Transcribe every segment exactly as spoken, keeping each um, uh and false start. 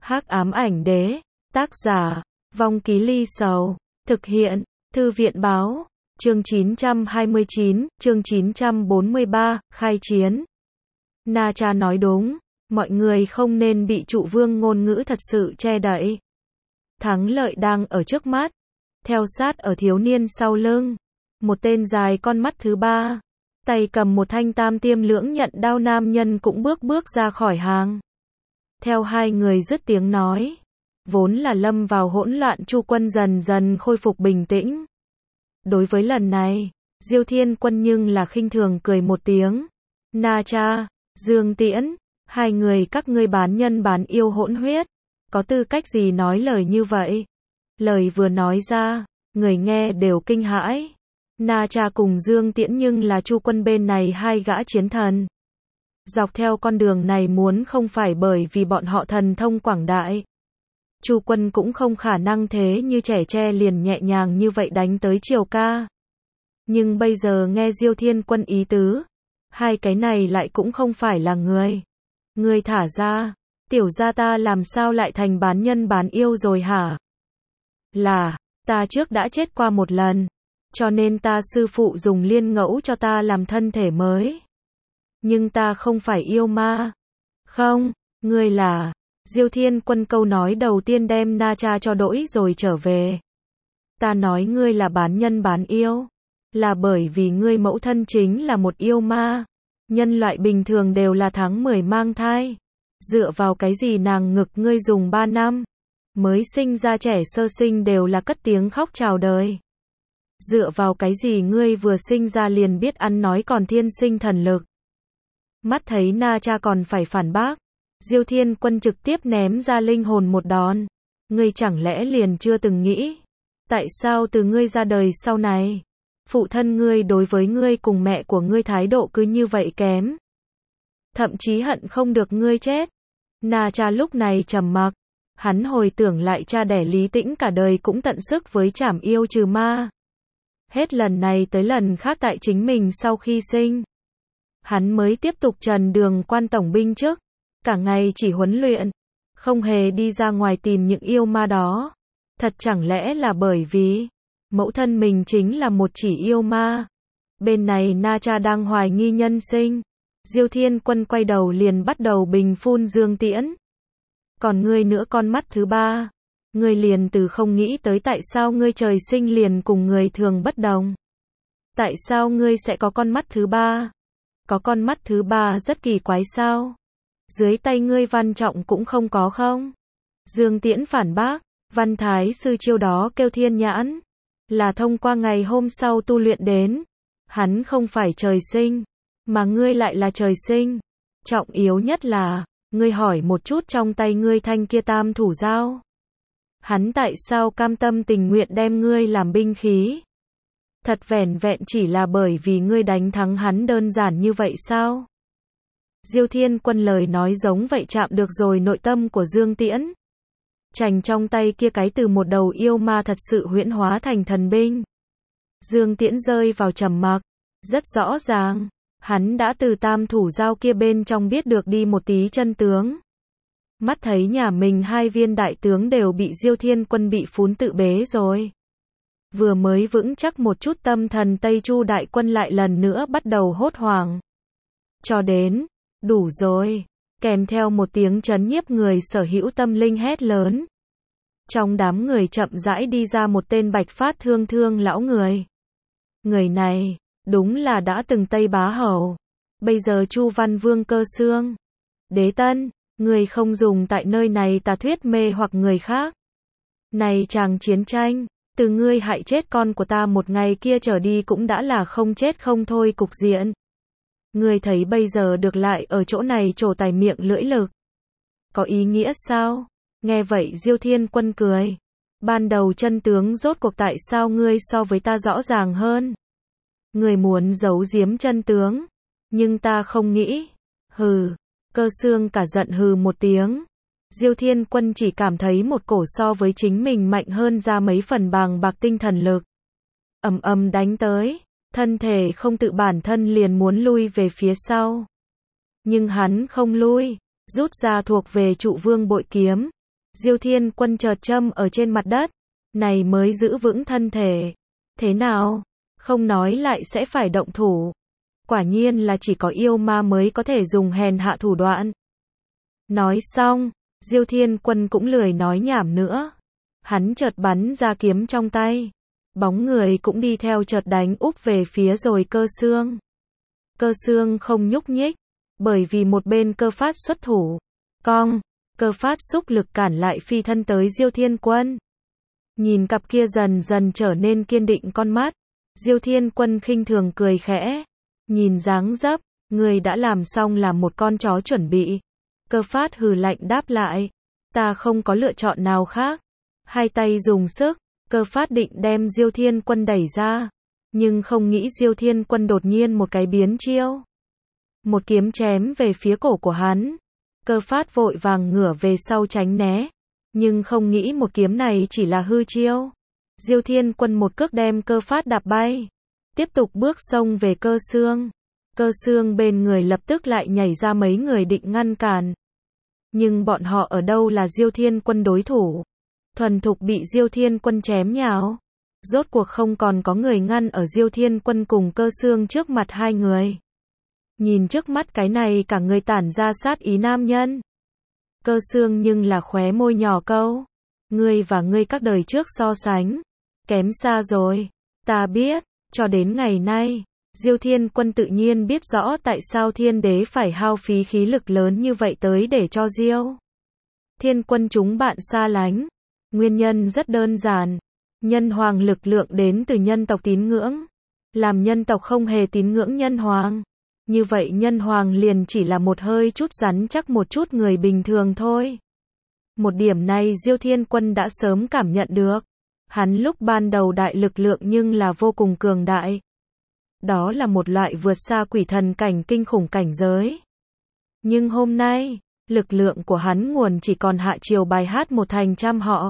Hắc ám ảnh đế, tác giả, Vong Ký Ly Sầu, thực hiện, Thư viện báo, chương chín trăm hai mươi chín, chương chín trăm bốn mươi ba, khai chiến. Na Cha nói đúng, mọi người không nên bị trụ vương ngôn ngữ thật sự che đậy. Thắng lợi đang ở trước mắt, theo sát ở thiếu niên sau lưng, một tên dài con mắt thứ ba, tay cầm một thanh tam tiêm lưỡng nhận đao nam nhân cũng bước bước ra khỏi hàng. Theo hai người dứt tiếng nói, vốn là lâm vào hỗn loạn Chu quân dần dần khôi phục bình tĩnh. Đối với lần này, Diêu Thiên Quân nhưng là khinh thường cười một tiếng. Na Cha, Dương Tiễn, hai người các ngươi bán nhân bán yêu hỗn huyết, có tư cách gì nói lời như vậy? Lời vừa nói ra, người nghe đều kinh hãi. Na Cha cùng Dương Tiễn nhưng là Chu quân bên này hai gã chiến thần. Dọc theo con đường này muốn không phải bởi vì bọn họ thần thông quảng đại, Chu quân cũng không khả năng thế như trẻ tre liền nhẹ nhàng như vậy đánh tới Triều Ca. Nhưng bây giờ nghe Diêu Thiên Quân ý tứ, hai cái này lại cũng không phải là người. Người thả ra, tiểu gia ta làm sao lại thành bán nhân bán yêu rồi hả? Là, ta trước đã chết qua một lần, cho nên ta sư phụ dùng liên ngẫu cho ta làm thân thể mới. Nhưng ta không phải yêu ma. Không, ngươi là... Diêu Thiên Quân câu nói đầu tiên đem Na Cha cho đỗi rồi trở về. Ta nói ngươi là bán nhân bán yêu, là bởi vì ngươi mẫu thân chính là một yêu ma. Nhân loại bình thường đều là tháng mười mang thai. Dựa vào cái gì nàng ngực ngươi dùng ba năm, mới sinh ra trẻ sơ sinh đều là cất tiếng khóc chào đời. Dựa vào cái gì ngươi vừa sinh ra liền biết ăn nói còn thiên sinh thần lực. Mắt thấy Na Cha còn phải phản bác, Diêu Thiên Quân trực tiếp ném ra linh hồn một đòn. Ngươi chẳng lẽ liền chưa từng nghĩ, tại sao từ ngươi ra đời sau này, phụ thân ngươi đối với ngươi cùng mẹ của ngươi thái độ cứ như vậy kém, thậm chí hận không được ngươi chết. Na Cha lúc này trầm mặc, hắn hồi tưởng lại cha đẻ Lý Tĩnh cả đời cũng tận sức với trảm yêu trừ ma. Hết lần này tới lần khác tại chính mình sau khi sinh, hắn mới tiếp tục trần đường quan tổng binh chức, cả ngày chỉ huấn luyện, không hề đi ra ngoài tìm những yêu ma đó. Thật chẳng lẽ là bởi vì mẫu thân mình chính là một chỉ yêu ma? Bên này Na Cha đang hoài nghi nhân sinh, Diêu Thiên Quân quay đầu liền bắt đầu bình phun Dương Tiễn. Còn ngươi nữa con mắt thứ ba, ngươi liền từ không nghĩ tới tại sao ngươi trời sinh liền cùng người thường bất đồng. Tại sao ngươi sẽ có con mắt thứ ba? Có con mắt thứ ba rất kỳ quái sao? Dưới tay ngươi Văn Trọng cũng không có không? Dương Tiễn phản bác, Văn Thái sư chiêu đó kêu thiên nhãn, là thông qua ngày hôm sau tu luyện đến. Hắn không phải trời sinh, mà ngươi lại là trời sinh. Trọng yếu nhất là, ngươi hỏi một chút trong tay ngươi thanh kia tam thủ dao. Hắn tại sao cam tâm tình nguyện đem ngươi làm binh khí? Thật vẻn vẹn chỉ là bởi vì ngươi đánh thắng hắn đơn giản như vậy sao? Diêu Thiên Quân lời nói giống vậy chạm được rồi nội tâm của Dương Tiễn. Chành trong tay kia cái từ một đầu yêu ma thật sự huyễn hóa thành thần binh. Dương Tiễn rơi vào trầm mặc, rất rõ ràng, hắn đã từ tam thủ dao kia bên trong biết được đi một tí chân tướng. Mắt thấy nhà mình hai viên đại tướng đều bị Diêu Thiên Quân bị phún tự bế rồi. Vừa mới vững chắc một chút tâm thần Tây Chu đại quân lại lần nữa bắt đầu hốt hoảng. Cho đến, đủ rồi, kèm theo một tiếng chấn nhiếp người sở hữu tâm linh hét lớn. Trong đám người chậm rãi đi ra một tên bạch phát thương thương lão người. Người này, đúng là đã từng Tây Bá Hầu, bây giờ Chu Văn Vương Cơ Xương. Đế Tân, người không dùng tại nơi này tà thuyết mê hoặc người khác. Này chàng chiến tranh, từ ngươi hại chết con của ta một ngày kia trở đi cũng đã là không chết không thôi cục diện. Ngươi thấy bây giờ được lại ở chỗ này trổ tài miệng lưỡi lực, có ý nghĩa sao? Nghe vậy Diêu Thiên Quân cười. Ban đầu chân tướng rốt cuộc tại sao ngươi so với ta rõ ràng hơn? Ngươi muốn giấu giếm chân tướng, nhưng ta không nghĩ. Hừ, Cơ Xương cả giận hừ một tiếng. Diêu Thiên Quân chỉ cảm thấy một cổ so với chính mình mạnh hơn ra mấy phần bàng bạc tinh thần lực. Ầm ầm đánh tới, thân thể không tự bản thân liền muốn lui về phía sau. Nhưng hắn không lui, rút ra thuộc về trụ vương bội kiếm, Diêu Thiên Quân chợt châm ở trên mặt đất, này mới giữ vững thân thể. Thế nào? Không nói lại sẽ phải động thủ. Quả nhiên là chỉ có yêu ma mới có thể dùng hèn hạ thủ đoạn. Nói xong, Diêu Thiên Quân cũng lười nói nhảm nữa. Hắn chợt bắn ra kiếm trong tay. Bóng người cũng đi theo chợt đánh úp về phía rồi Cơ Xương. Cơ Xương không nhúc nhích, bởi vì một bên Cơ Phát xuất thủ. Cong, Cơ Phát xúc lực cản lại phi thân tới Diêu Thiên Quân. Nhìn cặp kia dần dần trở nên kiên định con mắt, Diêu Thiên Quân khinh thường cười khẽ. Nhìn dáng dấp, người đã làm xong làm một con chó chuẩn bị. Cơ Phát hừ lạnh đáp lại. Ta không có lựa chọn nào khác. Hai tay dùng sức, Cơ Phát định đem Diêu Thiên Quân đẩy ra. Nhưng không nghĩ Diêu Thiên Quân đột nhiên một cái biến chiêu. Một kiếm chém về phía cổ của hắn. Cơ Phát vội vàng ngửa về sau tránh né. Nhưng không nghĩ một kiếm này chỉ là hư chiêu. Diêu Thiên Quân một cước đem Cơ Phát đạp bay. Tiếp tục bước xông về Cơ Xương. Cơ Xương bên người lập tức lại nhảy ra mấy người định ngăn cản. Nhưng bọn họ ở đâu là Diêu Thiên Quân đối thủ. Thuần thục bị Diêu Thiên Quân chém nhào. Rốt cuộc không còn có người ngăn ở Diêu Thiên Quân cùng Cơ Xương trước mặt hai người. Nhìn trước mắt cái này cả người tản ra sát ý nam nhân. Cơ Xương nhưng là khóe môi nhỏ câu. Ngươi và ngươi các đời trước so sánh. Kém xa rồi. Ta biết, cho đến ngày nay, Diêu Thiên Quân tự nhiên biết rõ tại sao Thiên Đế phải hao phí khí lực lớn như vậy tới để cho Diêu Thiên Quân chúng bạn xa lánh. Nguyên nhân rất đơn giản. Nhân hoàng lực lượng đến từ nhân tộc tín ngưỡng. Làm nhân tộc không hề tín ngưỡng nhân hoàng. Như vậy nhân hoàng liền chỉ là một hơi chút rắn chắc một chút người bình thường thôi. Một điểm này Diêu Thiên Quân đã sớm cảm nhận được. Hắn lúc ban đầu đại lực lượng nhưng là vô cùng cường đại. Đó là một loại vượt xa quỷ thần cảnh kinh khủng cảnh giới. Nhưng hôm nay, lực lượng của hắn nguồn chỉ còn hạ triều bài hát một thành trăm họ.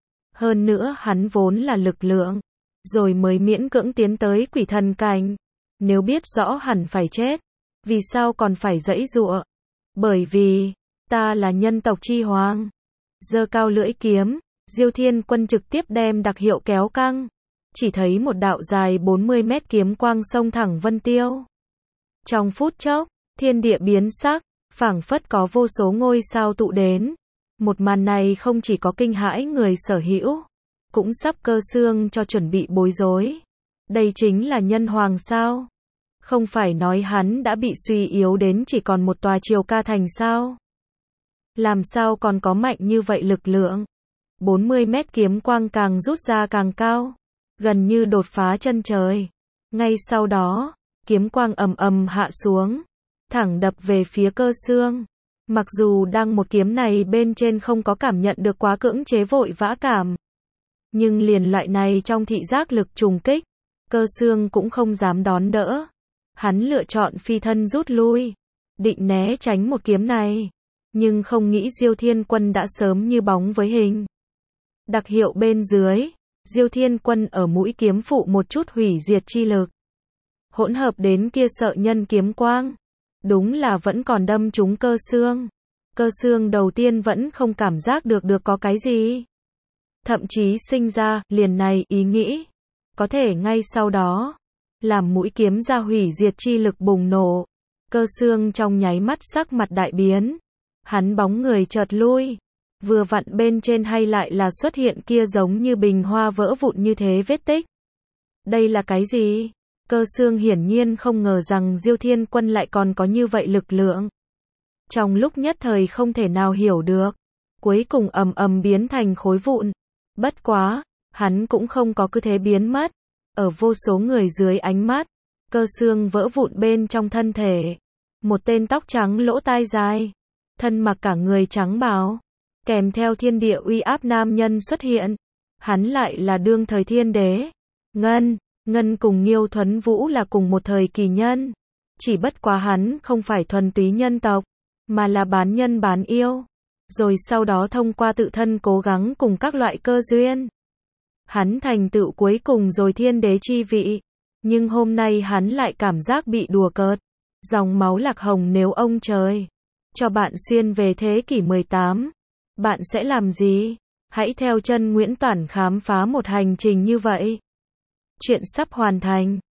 Hơn nữa hắn vốn là lực lượng, rồi mới miễn cưỡng tiến tới quỷ thần cảnh. Nếu biết rõ hẳn phải chết, vì sao còn phải giãy giụa? Bởi vì, ta là nhân tộc chi hoàng. Giơ cao lưỡi kiếm, Diêu Thiên Quân trực tiếp đem đặc hiệu kéo căng. Chỉ thấy một đạo dài bốn mươi mét kiếm quang xông thẳng vân tiêu. Trong phút chốc, thiên địa biến sắc, phảng phất có vô số ngôi sao tụ đến. Một màn này không chỉ có kinh hãi người sở hữu, cũng sắp Cơ Xương cho chuẩn bị bối rối. Đây chính là nhân hoàng sao? Không phải nói hắn đã bị suy yếu đến chỉ còn một tòa triều ca thành sao? Làm sao còn có mạnh như vậy lực lượng? bốn mươi mét kiếm quang càng rút ra càng cao, gần như đột phá chân trời. Ngay sau đó, kiếm quang ầm ầm hạ xuống, thẳng đập về phía Cơ Xương. Mặc dù đang một kiếm này bên trên không có cảm nhận được quá cưỡng chế vội vã cảm, nhưng liền loại này trong thị giác lực trùng kích, Cơ Xương cũng không dám đón đỡ. Hắn lựa chọn phi thân rút lui, định né tránh một kiếm này, nhưng không nghĩ Diêu Thiên Quân đã sớm như bóng với hình. Đặc hiệu bên dưới, Diêu Thiên Quân ở mũi kiếm phụ một chút hủy diệt chi lực. Hỗn hợp đến kia sợ nhân kiếm quang. Đúng là vẫn còn đâm trúng Cơ Xương. Cơ Xương đầu tiên vẫn không cảm giác được được có cái gì. Thậm chí sinh ra, liền này, ý nghĩ. Có thể ngay sau đó, làm mũi kiếm ra hủy diệt chi lực bùng nổ. Cơ Xương trong nháy mắt sắc mặt đại biến. Hắn bóng người chợt lui. Vừa vặn bên trên hay lại là xuất hiện kia giống như bình hoa vỡ vụn như thế vết tích. Đây là cái gì? Cơ Xương hiển nhiên không ngờ rằng Diêu Thiên Quân lại còn có như vậy lực lượng. Trong lúc nhất thời không thể nào hiểu được. Cuối cùng ầm ầm biến thành khối vụn. Bất quá, hắn cũng không có cứ thế biến mất. Ở vô số người dưới ánh mắt, Cơ Xương vỡ vụn bên trong thân thể. Một tên tóc trắng lỗ tai dài, thân mặc cả người trắng bào, kèm theo thiên địa uy áp nam nhân xuất hiện. Hắn lại là đương thời thiên đế. Ngân, Ngân cùng Nghiêu Thuấn Vũ là cùng một thời kỳ nhân. Chỉ bất quá hắn không phải thuần túy nhân tộc, mà là bán nhân bán yêu. Rồi sau đó thông qua tự thân cố gắng cùng các loại cơ duyên, hắn thành tựu cuối cùng rồi thiên đế chi vị. Nhưng hôm nay hắn lại cảm giác bị đùa cợt. Dòng máu lạc hồng nếu ông trời cho bạn xuyên về thế kỷ mười tám. Bạn sẽ làm gì? Hãy theo chân Nguyễn Toản khám phá một hành trình như vậy. Chuyện sắp hoàn thành.